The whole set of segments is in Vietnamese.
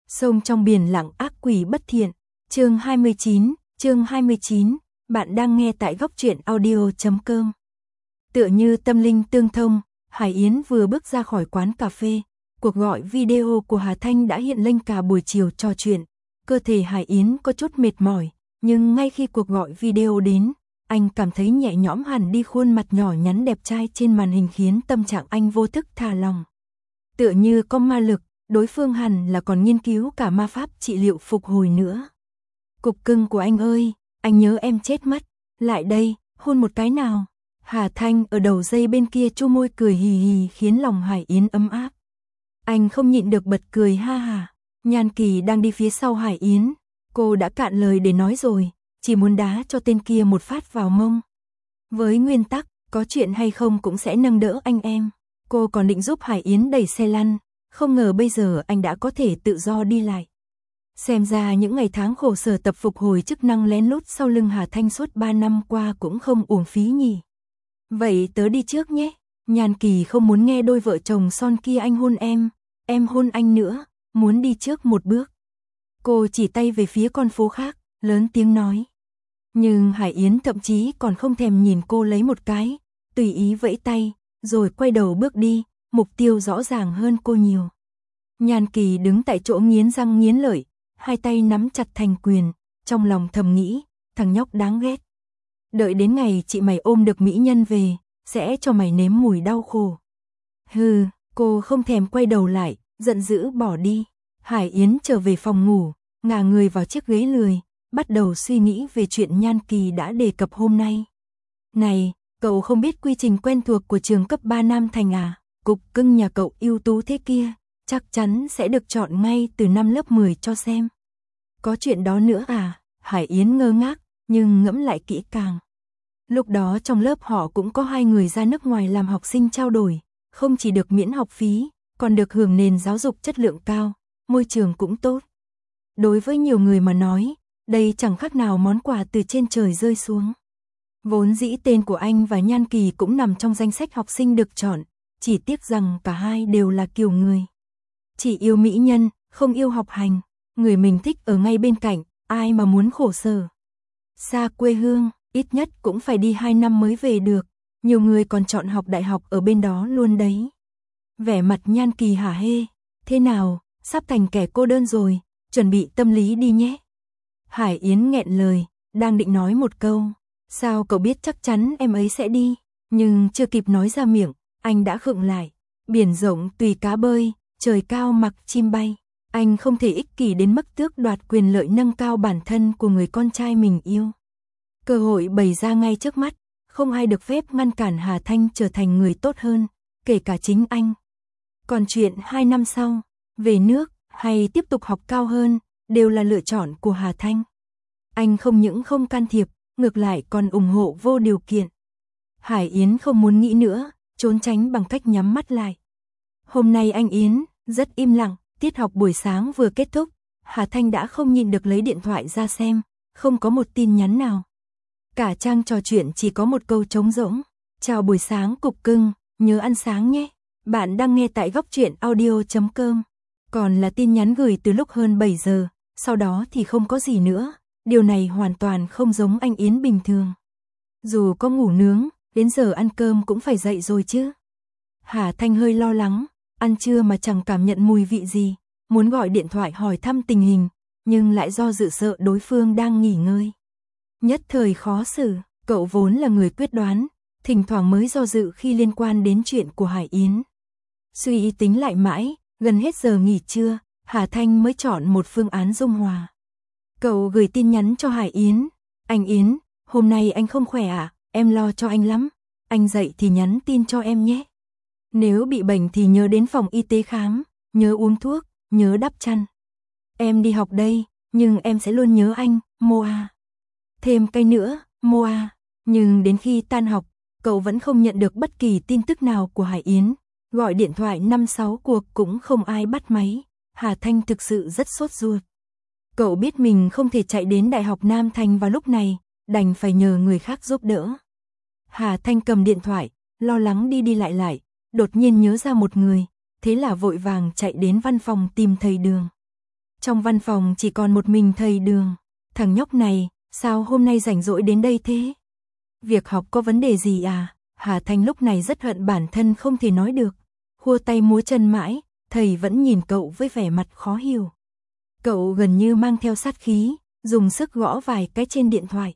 Sông trong biển lặng ác quỷ bất thiện. Chương 29, bạn đang nghe tại góc truyện audio.com. Tựa như tâm linh tương thông, Hải Yến vừa bước ra khỏi quán cà phê, cuộc gọi video của Hà Thanh đã hiện lên cả buổi chiều trò chuyện. Cơ thể Hải Yến có chút mệt mỏi, nhưng ngay khi cuộc gọi video đến, anh cảm thấy nhẹ nhõm hẳn đi, khuôn mặt nhỏ nhắn đẹp trai trên màn hình khiến tâm trạng anh vô thức thả lỏng. Tựa như có ma lực, đối phương hẳn là còn nghiên cứu cả ma pháp trị liệu phục hồi nữa. Cục cưng của anh ơi, anh nhớ em chết mất, lại đây, hôn một cái nào. Hà Thanh ở đầu dây bên kia chu môi cười hì hì khiến lòng Hải Yến ấm áp. Anh không nhịn được bật cười ha hà. Nhan Kỳ đang đi phía sau Hải Yến, cô đã cạn lời để nói rồi, chỉ muốn đá cho tên kia một phát vào mông. Với nguyên tắc, có chuyện hay không cũng sẽ nâng đỡ anh em. Cô còn định giúp Hải Yến đẩy xe lăn, không ngờ bây giờ anh đã có thể tự do đi lại. Xem ra những ngày tháng khổ sở tập phục hồi chức năng lén lút sau lưng Hà Thanh suốt 3 năm qua cũng không uổng phí nhỉ. Vậy tớ đi trước nhé. Nhan Kỳ không muốn nghe đôi vợ chồng son kia anh hôn em hôn anh nữa, muốn đi trước một bước. Cô chỉ tay về phía con phố khác, lớn tiếng nói. Nhưng Hải Yến thậm chí còn không thèm nhìn cô lấy một cái, tùy ý vẫy tay, rồi quay đầu bước đi, mục tiêu rõ ràng hơn cô nhiều. Nhan Kỳ đứng tại chỗ nghiến răng nghiến lợi, hai tay nắm chặt thành quyền, trong lòng thầm nghĩ, thằng nhóc đáng ghét. Đợi đến ngày chị mày ôm được mỹ nhân về, sẽ cho mày nếm mùi đau khổ. Hừ, cô không thèm quay đầu lại, giận dữ bỏ đi. Hải Yến trở về phòng ngủ, ngả người vào chiếc ghế lười, bắt đầu suy nghĩ về chuyện Nhan Kỳ đã đề cập hôm nay. Này, cậu không biết quy trình quen thuộc của trường cấp 3 Nam Thành à? Cục cưng nhà cậu ưu tú thế kia, chắc chắn sẽ được chọn ngay từ năm lớp 10 cho xem. Có chuyện đó nữa à? Hải Yến ngơ ngác, nhưng ngẫm lại kỹ càng. Lúc đó trong lớp họ cũng có 2 người ra nước ngoài làm học sinh trao đổi, không chỉ được miễn học phí, còn được hưởng nền giáo dục chất lượng cao, môi trường cũng tốt. Đối với nhiều người mà nói, đây chẳng khác nào món quà từ trên trời rơi xuống. Vốn dĩ tên của anh và Nhan Kỳ cũng nằm trong danh sách học sinh được chọn, chỉ tiếc rằng cả hai đều là kiểu người chỉ yêu mỹ nhân, không yêu học hành. Người mình thích ở ngay bên cạnh, ai mà muốn khổ sở. Xa quê hương, ít nhất cũng phải đi 2 năm mới về được. Nhiều người còn chọn học đại học ở bên đó luôn đấy. Vẻ mặt Nhan Kỳ hả hê. Thế nào, sắp thành kẻ cô đơn rồi, chuẩn bị tâm lý đi nhé. Hải Yến nghẹn lời, đang định nói một câu. Sao cậu biết chắc chắn em ấy sẽ đi? Nhưng chưa kịp nói ra miệng, anh đã khựng lại. Biển rộng tùy cá bơi, trời cao mặc chim bay. Anh không thể ích kỷ đến mức tước đoạt quyền lợi nâng cao bản thân của người con trai mình yêu. Cơ hội bày ra ngay trước mắt, không ai được phép ngăn cản Hà Thanh trở thành người tốt hơn, kể cả chính anh. Còn chuyện 2 năm sau, về nước hay tiếp tục học cao hơn, đều là lựa chọn của Hà Thanh. Anh không những không can thiệp, ngược lại còn ủng hộ vô điều kiện. Hải Yến không muốn nghĩ nữa, trốn tránh bằng cách nhắm mắt lại. Hôm nay anh Yến rất im lặng. Tiết học buổi sáng vừa kết thúc, Hà Thanh đã không nhịn được lấy điện thoại ra xem, không có một tin nhắn nào. Cả trang trò chuyện chỉ có một câu trống rỗng. Chào buổi sáng cục cưng, nhớ ăn sáng nhé. Bạn đang nghe tại góc truyện audio.com. Còn là tin nhắn gửi từ lúc hơn 7 giờ, sau đó thì không có gì nữa. Điều này hoàn toàn không giống anh Yến bình thường. Dù có ngủ nướng, đến giờ ăn cơm cũng phải dậy rồi chứ. Hà Thanh hơi lo lắng. Ăn trưa mà chẳng cảm nhận mùi vị gì, muốn gọi điện thoại hỏi thăm tình hình, nhưng lại do dự sợ đối phương đang nghỉ ngơi. Nhất thời khó xử, cậu vốn là người quyết đoán, thỉnh thoảng mới do dự khi liên quan đến chuyện của Hải Yến. Suy tính lại mãi, gần hết giờ nghỉ trưa, Hà Thanh mới chọn một phương án dung hòa. Cậu gửi tin nhắn cho Hải Yến. Anh Yến, hôm nay anh không khỏe à? Em lo cho anh lắm. Anh dậy thì nhắn tin cho em nhé. Nếu bị bệnh thì nhớ đến phòng y tế khám, nhớ uống thuốc, nhớ đắp chăn. Em đi học đây, nhưng em sẽ luôn nhớ anh, Moa. Thêm cái nữa, Moa. Nhưng đến khi tan học, cậu vẫn không nhận được bất kỳ tin tức nào của Hải Yến. Gọi điện thoại 5-6 cuộc cũng không ai bắt máy. Hà Thanh thực sự rất sốt ruột. Cậu biết mình không thể chạy đến Đại học Nam Thành vào lúc này, đành phải nhờ người khác giúp đỡ. Hà Thanh cầm điện thoại, lo lắng đi lại. Đột nhiên nhớ ra một người, thế là vội vàng chạy đến văn phòng tìm thầy Đường. Trong văn phòng chỉ còn một mình thầy Đường. Thằng nhóc này, sao hôm nay rảnh rỗi đến đây thế? Việc học có vấn đề gì à? Hà Thanh lúc này rất hận bản thân không thể nói được. Khua tay múa chân mãi, thầy vẫn nhìn cậu với vẻ mặt khó hiểu. Cậu gần như mang theo sát khí, dùng sức gõ vài cái trên điện thoại.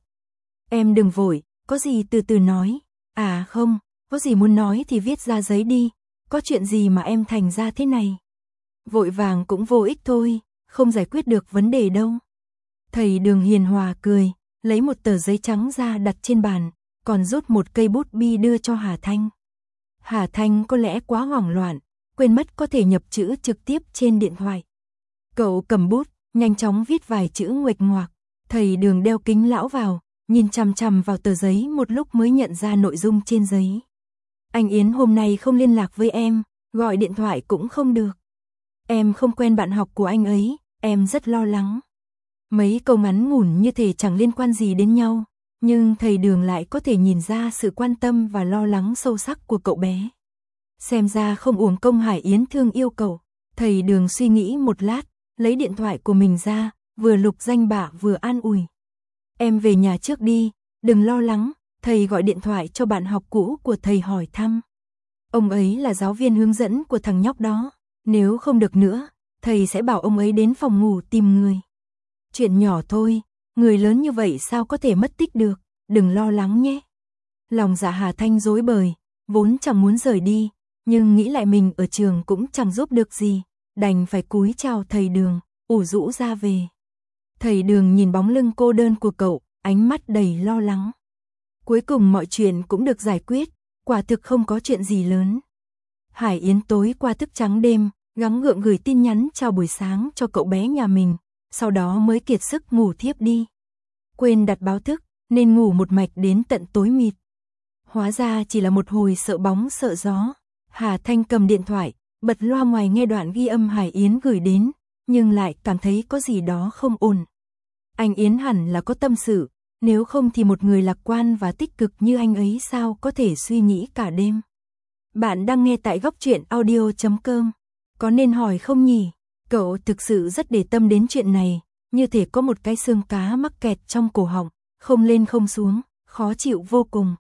Em đừng vội, có gì từ từ nói. À không, có gì muốn nói thì viết ra giấy đi. Có chuyện gì mà em thành ra thế này? Vội vàng cũng vô ích thôi, không giải quyết được vấn đề đâu. Thầy Đường hiền hòa cười, lấy một tờ giấy trắng ra đặt trên bàn, còn rút một cây bút bi đưa cho Hà Thanh. Hà Thanh có lẽ quá hoảng loạn, quên mất có thể nhập chữ trực tiếp trên điện thoại. Cậu cầm bút, nhanh chóng viết vài chữ nguệch ngoạc. Thầy Đường đeo kính lão vào, nhìn chằm chằm vào tờ giấy một lúc mới nhận ra nội dung trên giấy. Anh Yến hôm nay không liên lạc với em, gọi điện thoại cũng không được. Em không quen bạn học của anh ấy, em rất lo lắng. Mấy câu ngắn ngủn như thể chẳng liên quan gì đến nhau, nhưng thầy Đường lại có thể nhìn ra sự quan tâm và lo lắng sâu sắc của cậu bé. Xem ra không uổng công Hải Yến thương yêu cậu. Thầy Đường suy nghĩ một lát, lấy điện thoại của mình ra, vừa lục danh bạ vừa an ủi. Em về nhà trước đi, đừng lo lắng, thầy gọi điện thoại cho bạn học cũ của thầy hỏi thăm. Ông ấy là giáo viên hướng dẫn của thằng nhóc đó, nếu không được nữa, thầy sẽ bảo ông ấy đến phòng ngủ tìm người. Chuyện nhỏ thôi, người lớn như vậy sao có thể mất tích được, đừng lo lắng nhé. Lòng dạ Hà Thanh rối bời, vốn chẳng muốn rời đi, nhưng nghĩ lại mình ở trường cũng chẳng giúp được gì, đành phải cúi chào thầy Đường, ủ rũ ra về. Thầy Đường nhìn bóng lưng cô đơn của cậu, ánh mắt đầy lo lắng. Cuối cùng mọi chuyện cũng được giải quyết, quả thực không có chuyện gì lớn. Hải Yến tối qua thức trắng đêm, gắng gượng gửi tin nhắn chào buổi sáng cho cậu bé nhà mình, sau đó mới kiệt sức ngủ thiếp đi. Quên đặt báo thức, nên ngủ một mạch đến tận tối mịt. Hóa ra chỉ là một hồi sợ bóng sợ gió. Hà Thanh cầm điện thoại, bật loa ngoài nghe đoạn ghi âm Hải Yến gửi đến, nhưng lại cảm thấy có gì đó không ổn. Anh Yến hẳn là có tâm sự, nếu không thì một người lạc quan và tích cực như anh ấy sao có thể suy nghĩ cả đêm. Bạn đang nghe tại góc truyện audio.com. Có nên hỏi không nhỉ? Cậu thực sự rất để tâm đến chuyện này, như thể có một cái xương cá mắc kẹt trong cổ họng, không lên không xuống, khó chịu vô cùng.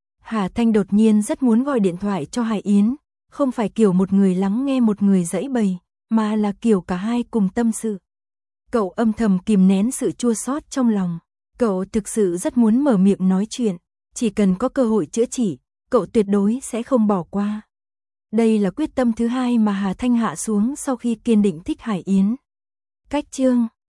Hà Thanh đột nhiên rất muốn gọi điện thoại cho Hải Yến, không phải kiểu một người lắng nghe một người giãy bày, mà là kiểu cả hai cùng tâm sự. Cậu âm thầm kìm nén sự chua xót trong lòng. Cậu thực sự rất muốn mở miệng nói chuyện, chỉ cần có cơ hội chữa trị, cậu tuyệt đối sẽ không bỏ qua. Đây là quyết tâm thứ hai mà Hà Thanh hạ xuống sau khi kiên định thích Hải Yến. Cách chương